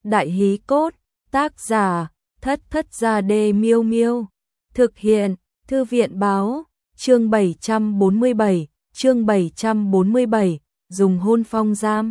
Đại hí cốt, tác giả, Thất Thất Gia Đê Miêu Miêu. Thực hiện, Thư viện báo, chương 747, dùng hôn phong giam.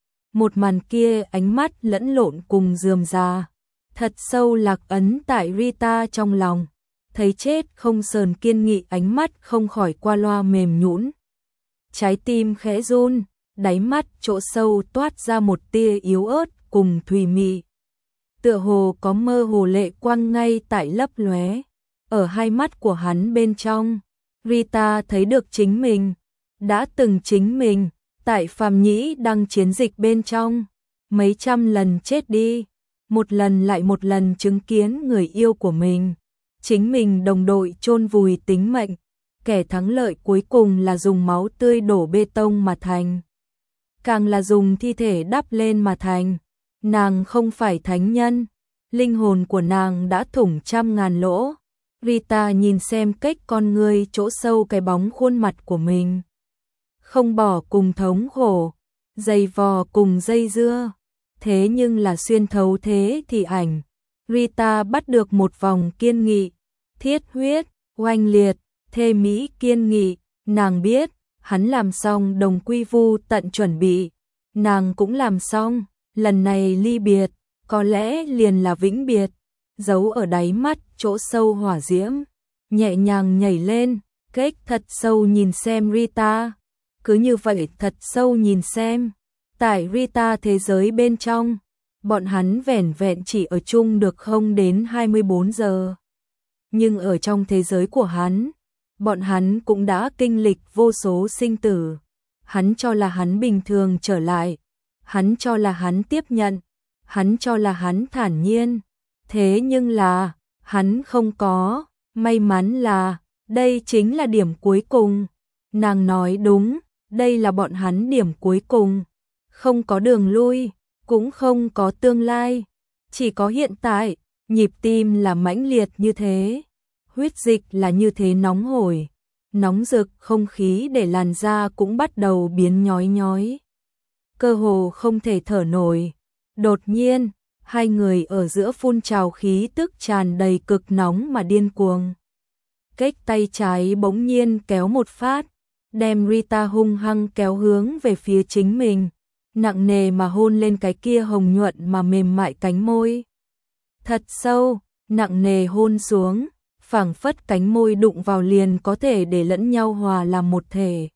Một màn kia ánh mắt lẫn lộn cùng rườm rà, thật sâu lạc ấn tại Rita trong lòng. Thấy chết không sờn kiên nghị, ánh mắt không khỏi qua loa mềm nhũn. Trái tim khẽ run, đáy mắt chỗ sâu toát ra một tia yếu ớt cùng thùy mị. Tựa hồ có mơ hồ lệ quang ngay tại lấp lóe. Ở hai mắt của hắn bên trong, Rita thấy được chính mình, đã từng chính mình, tại phàm nhĩ đăng chiến dịch bên trong, mấy trăm lần chết đi, một lần lại một lần chứng kiến người yêu của mình, chính mình đồng đội chôn vùi tính mệnh, kẻ thắng lợi cuối cùng là dùng máu tươi đổ bê tông mà thành, càng là dùng thi thể đắp lên mà thành. Nàng không phải thánh nhân, linh hồn của nàng đã thủng trăm ngàn lỗ. Rita nhìn xem cách con người chỗ sâu cái bóng khuôn mặt của mình. Không bỏ cùng thống khổ, dày vò cùng dây dưa. Thế nhưng là xuyên thấu thế thì ảnh. Rita bắt được một vòng kiên nghị, thiết huyết, oanh liệt, thê mỹ kiên nghị. Nàng biết, hắn làm xong đồng quy vu tận chuẩn bị. Nàng cũng làm xong, lần này ly biệt, có lẽ liền là vĩnh biệt. Giấu ở đáy mắt chỗ sâu hỏa diễm, nhẹ nhàng nhảy lên, cách thật sâu nhìn xem Rita. Cứ như vậy thật sâu nhìn xem. Tại Rita thế giới bên trong, bọn hắn vẻn vẹn chỉ ở chung được không đến 24 giờ. Nhưng ở trong thế giới của hắn, bọn hắn cũng đã kinh lịch vô số sinh tử. Hắn cho là hắn bình thường trở lại, hắn cho là hắn tiếp nhận, hắn cho là hắn thản nhiên. Thế nhưng là, hắn không có, may mắn là, đây chính là điểm cuối cùng. Nàng nói đúng, đây là bọn hắn điểm cuối cùng. Không có đường lui, cũng không có tương lai, chỉ có hiện tại. Nhịp tim là mãnh liệt như thế, huyết dịch là như thế nóng hổi, nóng rực, không khí để làn da cũng bắt đầu biến nhói nhói. Cơ hồ không thể thở nổi. Đột nhiên, hai người ở giữa phun trào khí tức tràn đầy cực nóng mà điên cuồng. Cách tay trái bỗng nhiên kéo một phát, đem Rita hung hăng kéo hướng về phía chính mình, nặng nề mà hôn lên cái kia hồng nhuận mà mềm mại cánh môi. Thật sâu, nặng nề hôn xuống, phảng phất cánh môi đụng vào liền có thể để lẫn nhau hòa làm một thể.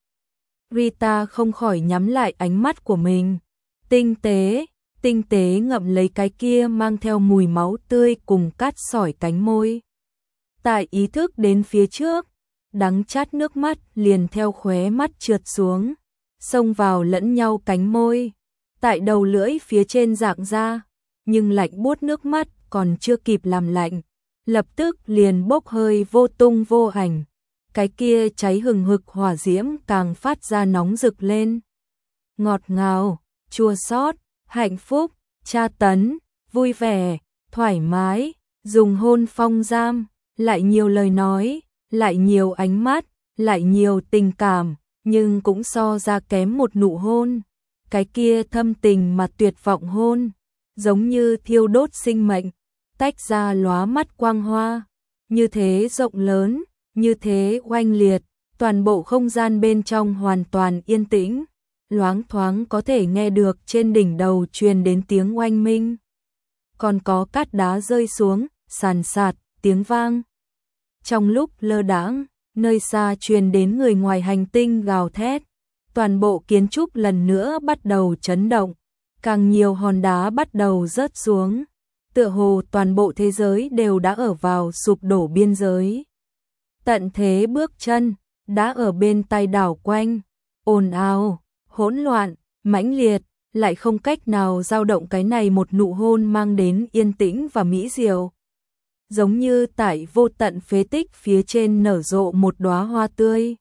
Rita không khỏi nhắm lại ánh mắt của mình, tinh tế ngậm lấy cái kia mang theo mùi máu tươi cùng cát sỏi cánh môi. Tại ý thức đến phía trước, đắng chát nước mắt liền theo khóe mắt trượt xuống, xông vào lẫn nhau cánh môi, tại đầu lưỡi phía trên rạng ra, nhưng lạnh buốt nước mắt còn chưa kịp làm lạnh, lập tức liền bốc hơi vô tung vô ảnh. Cái kia cháy hừng hực hỏa diễm càng phát ra nóng rực lên. Ngọt ngào, chua xót, hạnh phúc, tra tấn, vui vẻ, thoải mái, dùng hôn phong giam, lại nhiều lời nói, lại nhiều ánh mắt, lại nhiều tình cảm, nhưng cũng so ra kém một nụ hôn. Cái kia thâm tình mà tuyệt vọng hôn, giống như thiêu đốt sinh mệnh, tách ra lóa mắt quang hoa, như thế rộng lớn, như thế oanh liệt, toàn bộ không gian bên trong hoàn toàn yên tĩnh. Loáng thoáng có thể nghe được trên đỉnh đầu truyền đến tiếng oanh minh. Còn có cát đá rơi xuống, sàn sạt, tiếng vang. Trong lúc lơ đãng, nơi xa truyền đến người ngoài hành tinh gào thét. Toàn bộ kiến trúc lần nữa bắt đầu chấn động. Càng nhiều hòn đá bắt đầu rớt xuống. Tựa hồ toàn bộ thế giới đều đã ở vào sụp đổ biên giới. Tận thế bước chân, đã ở bên tai đảo quanh. Ồn ào, hỗn loạn, mãnh liệt, lại không cách nào dao động cái này một nụ hôn mang đến yên tĩnh và mỹ diệu. Giống như tại vô tận phế tích phía trên nở rộ một đóa hoa tươi.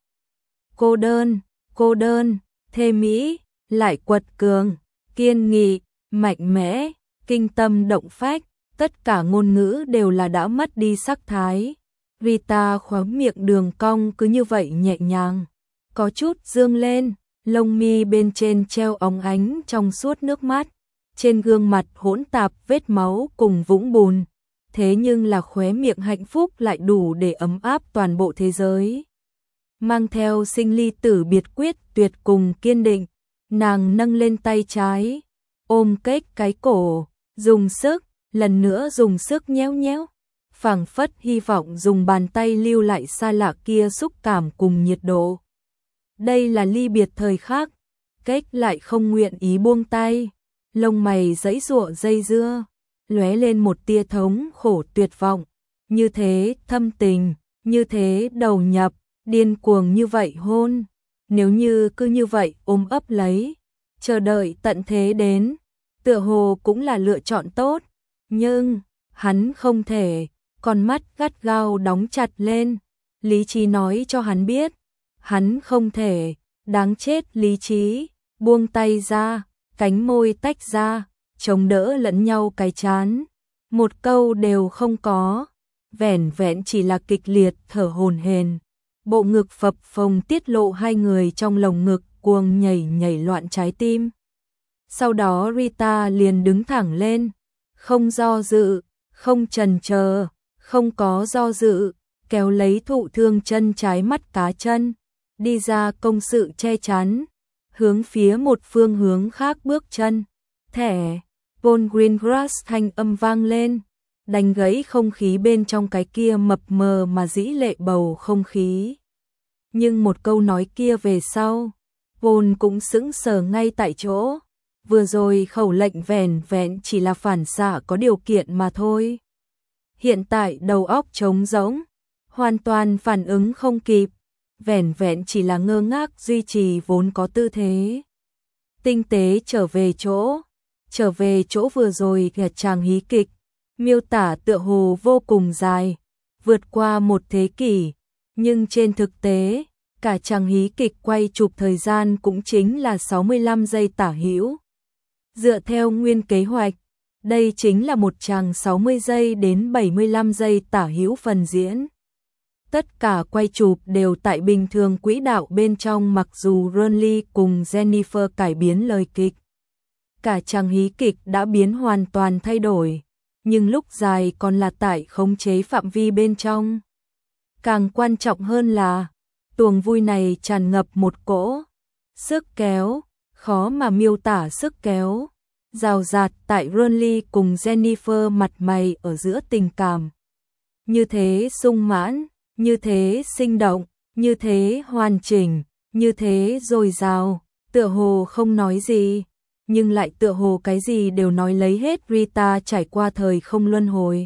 Cô đơn, thê mỹ, lại quật cường, kiên nghị, mạnh mẽ, kinh tâm động phách, tất cả ngôn ngữ đều là đã mất đi sắc thái. Rita khóe miệng đường cong cứ như vậy nhẹ nhàng, có chút dương lên. Lông mi bên trên treo óng ánh trong suốt nước mắt, trên gương mặt hỗn tạp vết máu cùng vũng bùn, thế nhưng là khóe miệng hạnh phúc lại đủ để ấm áp toàn bộ thế giới. Mang theo sinh ly tử biệt quyết tuyệt cùng kiên định, nàng nâng lên tay trái, ôm kết cái cổ, dùng sức, lần nữa dùng sức nhéo nhéo, phảng phất hy vọng dùng bàn tay lưu lại xa lạ kia xúc cảm cùng nhiệt độ. Đây là ly biệt thời khắc, kết lại không nguyện ý buông tay, lông mày giãy giụa dây dưa, lóe lên một tia thống khổ tuyệt vọng, như thế thâm tình, như thế đầu nhập, điên cuồng như vậy hôn, nếu như cứ như vậy ôm ấp lấy, chờ đợi tận thế đến, tựa hồ cũng là lựa chọn tốt, nhưng hắn không thể, con mắt gắt gao đóng chặt lên, lý trí nói cho hắn biết, hắn không thể, đáng chết lý trí, buông tay ra, cánh môi tách ra, chống đỡ lẫn nhau cái chán, một câu đều không có, vẻn vẹn chỉ là kịch liệt thở hổn hển, bộ ngực phập phồng tiết lộ hai người trong lồng ngực cuồng nhảy nhảy loạn trái tim. Sau đó Rita liền đứng thẳng lên, không do dự, không chần chờ, không có do dự, kéo lấy thụ thương chân trái mắt cá chân, đi ra công sự che chắn, hướng phía một phương hướng khác bước chân. Thẻ, Paul Greengrass thanh âm vang lên, đánh gãy không khí bên trong cái kia mập mờ mà dĩ lệ bầu không khí. Nhưng một câu nói kia về sau, Paul cũng sững sờ ngay tại chỗ. Vừa rồi khẩu lệnh vẻn vẹn chỉ là phản xạ có điều kiện mà thôi. Hiện tại đầu óc trống rỗng, hoàn toàn phản ứng không kịp, vẻn vẹn chỉ là ngơ ngác duy trì vốn có tư thế. Tinh tế trở về chỗ vừa rồi kìa chàng hí kịch, miêu tả tựa hồ vô cùng dài, vượt qua một thế kỷ, nhưng trên thực tế, cả chàng hí kịch quay chụp thời gian cũng chính là 65 giây tả hữu. Dựa theo nguyên kế hoạch, đây chính là một chàng 60 giây đến 75 giây tả hữu phần diễn. Tất cả quay chụp đều tại bình thường quỹ đạo bên trong, mặc dù Ron Lee cùng Jennifer cải biến lời kịch. Cả chàng hí kịch đã biến hoàn toàn thay đổi, nhưng lúc dài còn là tại khống chế phạm vi bên trong. Càng quan trọng hơn là, tuồng vui này tràn ngập một cỗ sức kéo, khó mà miêu tả sức kéo, rào rạt tại Ron Lee cùng Jennifer mặt mày ở giữa tình cảm. Như thế sung mãn, như thế sinh động, như thế hoàn chỉnh, như thế dồi dào, tựa hồ không nói gì, nhưng lại tựa hồ cái gì đều nói lấy hết. Rita trải qua thời không luân hồi.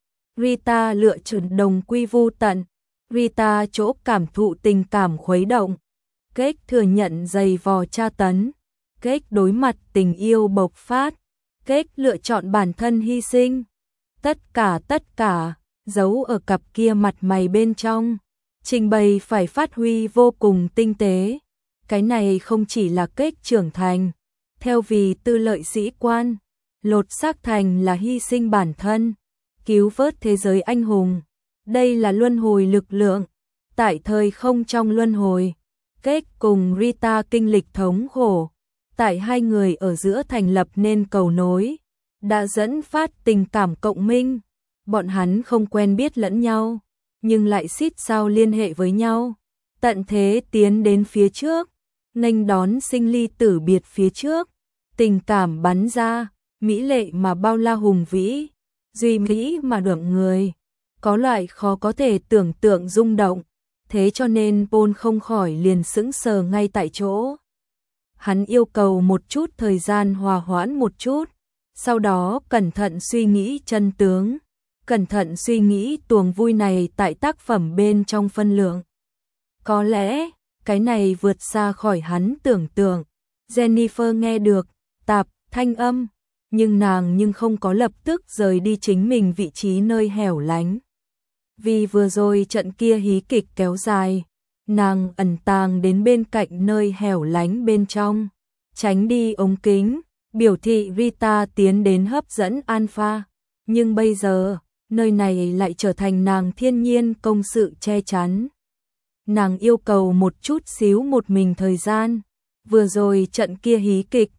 Rita lựa chọn đồng quy vu tận. Rita chỗ cảm thụ tình cảm khuấy động. Kết thừa nhận dày vò tra tấn. Kết đối mặt tình yêu bộc phát. Kết lựa chọn bản thân hy sinh. Tất cả, giấu ở cặp kia mặt mày bên trong. Trình bày phải phát huy vô cùng tinh tế. Cái này không chỉ là kết trưởng thành. Theo vì tư lợi sĩ quan, lột xác thành là hy sinh bản thân, cứu vớt thế giới anh hùng. Đây là luân hồi lực lượng. Tại thời không trong luân hồi, Kết cùng Rita kinh lịch thống khổ. Tại hai người ở giữa thành lập nên cầu nối, đã dẫn phát tình cảm cộng minh. Bọn hắn không quen biết lẫn nhau, nhưng lại xít sao liên hệ với nhau. Tận thế tiến đến phía trước, nghênh đón sinh ly tử biệt phía trước. Tình cảm bắn ra, mỹ lệ mà bao la hùng vĩ, duy mỹ mà đượm người. Có loại khó có thể tưởng tượng rung động. Thế cho nên Paul không khỏi liền sững sờ ngay tại chỗ. Hắn yêu cầu một chút thời gian hòa hoãn một chút, sau đó cẩn thận suy nghĩ chân tướng, cẩn thận suy nghĩ tuồng vui này tại tác phẩm bên trong phân lượng. Có lẽ, cái này vượt xa khỏi hắn tưởng tượng. Jennifer nghe được tạp thanh âm, nhưng nàng không có lập tức rời đi chính mình vị trí nơi hẻo lánh. Vì vừa rồi trận kia hí kịch kéo dài, nàng ẩn tàng đến bên cạnh nơi hẻo lánh bên trong, tránh đi ống kính, biểu thị Rita tiến đến hấp dẫn Alpha. Nhưng bây giờ, nơi này lại trở thành nàng thiên nhiên công sự che chắn. Nàng yêu cầu một chút xíu một mình thời gian. Vừa rồi trận kia hí kịch,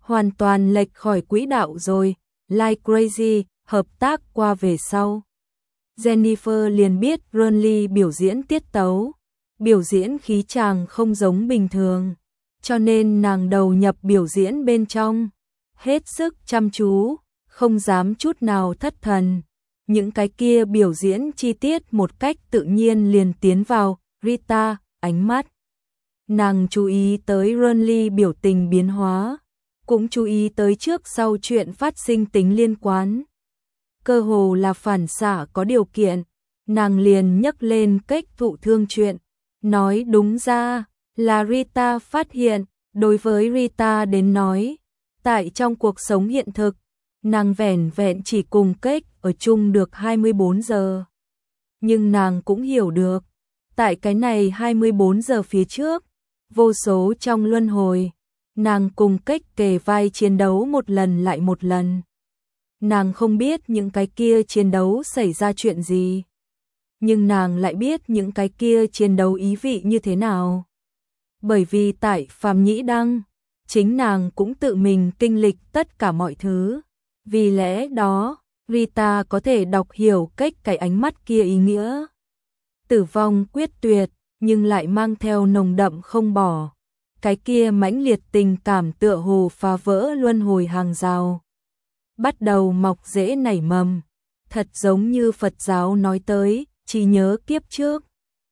hoàn toàn lệch khỏi quỹ đạo rồi, like crazy, hợp tác qua về sau. Jennifer liền biết Renly biểu diễn tiết tấu, biểu diễn khí chàng không giống bình thường, cho nên nàng đầu nhập biểu diễn bên trong, hết sức chăm chú, không dám chút nào thất thần. Những cái kia biểu diễn chi tiết một cách tự nhiên liền tiến vào Rita, ánh mắt. Nàng chú ý tới Renly biểu tình biến hóa, cũng chú ý tới trước sau chuyện phát sinh tính liên quan. Cơ hồ là phản xạ có điều kiện, nàng liền nhấc lên cách thụ thương chuyện, nói đúng ra là Rita phát hiện, đối với Rita đến nói, tại trong cuộc sống hiện thực, nàng vẻn vẹn chỉ cùng cách ở chung được 24 giờ. Nhưng nàng cũng hiểu được, tại cái này 24 giờ phía trước, vô số trong luân hồi, nàng cùng cách kề vai chiến đấu một lần lại một lần. Nàng không biết những cái kia chiến đấu xảy ra chuyện gì, nhưng nàng lại biết những cái kia chiến đấu ý vị như thế nào. Bởi vì tại Phàm Nhĩ Đăng, chính nàng cũng tự mình kinh lịch tất cả mọi thứ. Vì lẽ đó, Rita có thể đọc hiểu cách cái ánh mắt kia ý nghĩa. Tử vong quyết tuyệt, nhưng lại mang theo nồng đậm không bỏ. Cái kia mãnh liệt tình cảm tựa hồ phá vỡ luân hồi hàng rào. Bắt đầu mọc rễ nảy mầm, thật giống như Phật giáo nói tới, chỉ nhớ kiếp trước.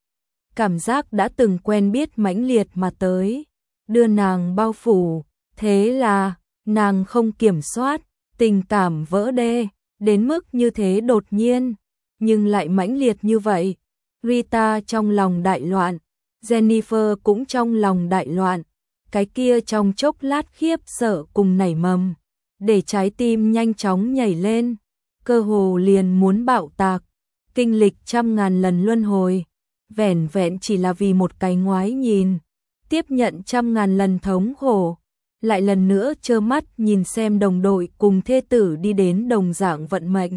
Cảm giác đã từng quen biết mãnh liệt mà tới, đưa nàng bao phủ, thế là, nàng không kiểm soát, tình cảm vỡ đê, đến mức như thế đột nhiên, nhưng lại mãnh liệt như vậy. Rita trong lòng đại loạn, Jennifer cũng trong lòng đại loạn, cái kia trong chốc lát khiếp sợ cùng nảy mầm, để trái tim nhanh chóng nhảy lên, cơ hồ liền muốn bạo tạc, kinh lịch trăm ngàn lần luân hồi, vẻn vẹn chỉ là vì một cái ngoái nhìn, tiếp nhận trăm ngàn lần thống khổ, lại lần nữa trơ mắt nhìn xem đồng đội cùng thê tử đi đến đồng dạng vận mệnh.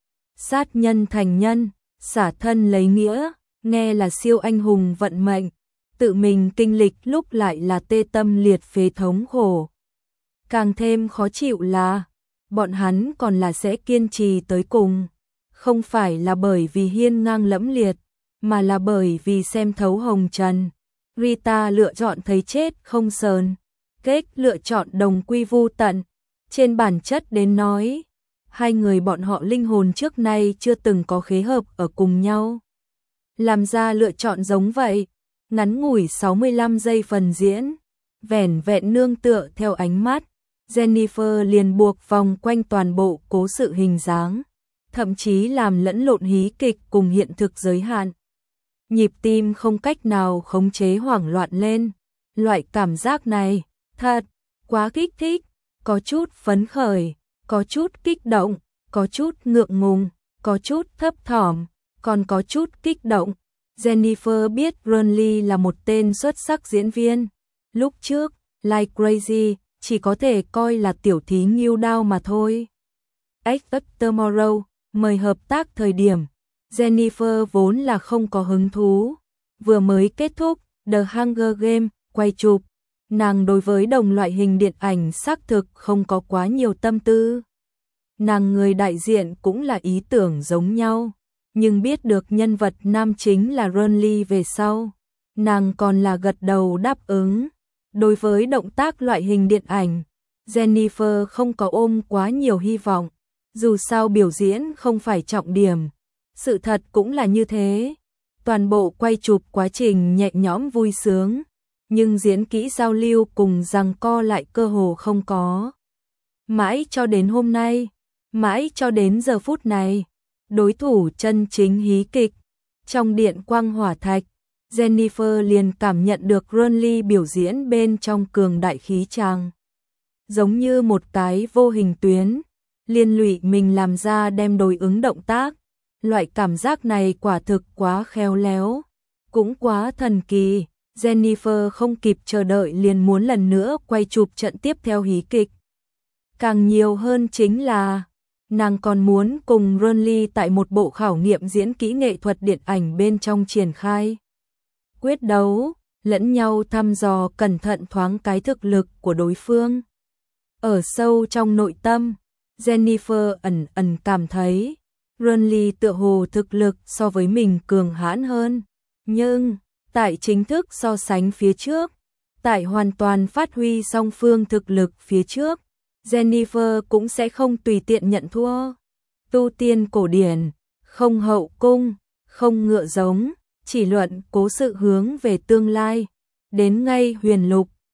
Sát nhân thành nhân, xả thân lấy nghĩa, nghe là siêu anh hùng vận mệnh, tự mình kinh lịch lúc lại là tê tâm liệt phế thống khổ. Càng thêm khó chịu là, bọn hắn còn là sẽ kiên trì tới cùng, không phải là bởi vì hiên ngang lẫm liệt, mà là bởi vì xem thấu hồng trần. Rita lựa chọn thấy chết không sờn, Kết lựa chọn đồng quy vu tận. Trên bản chất đến nói, hai người bọn họ linh hồn trước nay chưa từng có khế hợp ở cùng nhau. Làm ra lựa chọn giống vậy, ngắn ngủi 65 giây phần diễn, vẻn vẹn nương tựa theo ánh mắt, Jennifer liền buộc vòng quanh toàn bộ cố sự hình dáng, thậm chí làm lẫn lộn hí kịch cùng hiện thực giới hạn. Nhịp tim không cách nào khống chế hoảng loạn lên, loại cảm giác này, thật, quá kích thích, có chút phấn khởi, có chút kích động, có chút ngượng ngùng, có chút thấp thỏm, còn có chút kích động. Jennifer biết Renly là một tên xuất sắc diễn viên. Lúc trước, Like Crazy chỉ có thể coi là tiểu thí nghiêu đao mà thôi. Expect Tomorrow mời hợp tác thời điểm, Jennifer vốn là không có hứng thú. Vừa mới kết thúc The Hunger Games quay chụp, nàng đối với đồng loại hình điện ảnh xác thực không có quá nhiều tâm tư. Nàng người đại diện cũng là ý tưởng giống nhau, nhưng biết được nhân vật nam chính là Renly về sau, nàng còn là gật đầu đáp ứng. Đối với động tác loại hình điện ảnh, Jennifer không có ôm quá nhiều hy vọng, dù sao biểu diễn không phải trọng điểm. Sự thật cũng là như thế. Toàn bộ quay chụp quá trình nhẹ nhõm vui sướng, nhưng diễn kỹ giao lưu cùng giằng co lại cơ hồ không có. Mãi cho đến hôm nay, mãi cho đến giờ phút này, đối thủ chân chính hí kịch, trong điện quang hỏa thạch, Jennifer liền cảm nhận được Renly biểu diễn bên trong cường đại khí tràng. Giống như một cái vô hình tuyến, liên lụy mình làm ra đem đối ứng động tác. Loại cảm giác này quả thực quá khéo léo, cũng quá thần kỳ. Jennifer không kịp chờ đợi liền muốn lần nữa quay chụp trận tiếp theo hí kịch. Càng nhiều hơn chính là, nàng còn muốn cùng Renly tại một bộ khảo nghiệm diễn kỹ nghệ thuật điện ảnh bên trong triển khai. Quyết đấu, lẫn nhau thăm dò cẩn thận thoáng cái thực lực của đối phương. Ở sâu trong nội tâm, Jennifer ẩn ẩn cảm thấy Renly tựa hồ thực lực so với mình cường hãn hơn, nhưng tại chính thức so sánh phía trước, tại hoàn toàn phát huy song phương thực lực phía trước, Jennifer cũng sẽ không tùy tiện nhận thua. Tu tiên cổ điển, không hậu cung, không ngựa giống, chỉ luận cố sự hướng về tương lai, đến ngay huyền lục,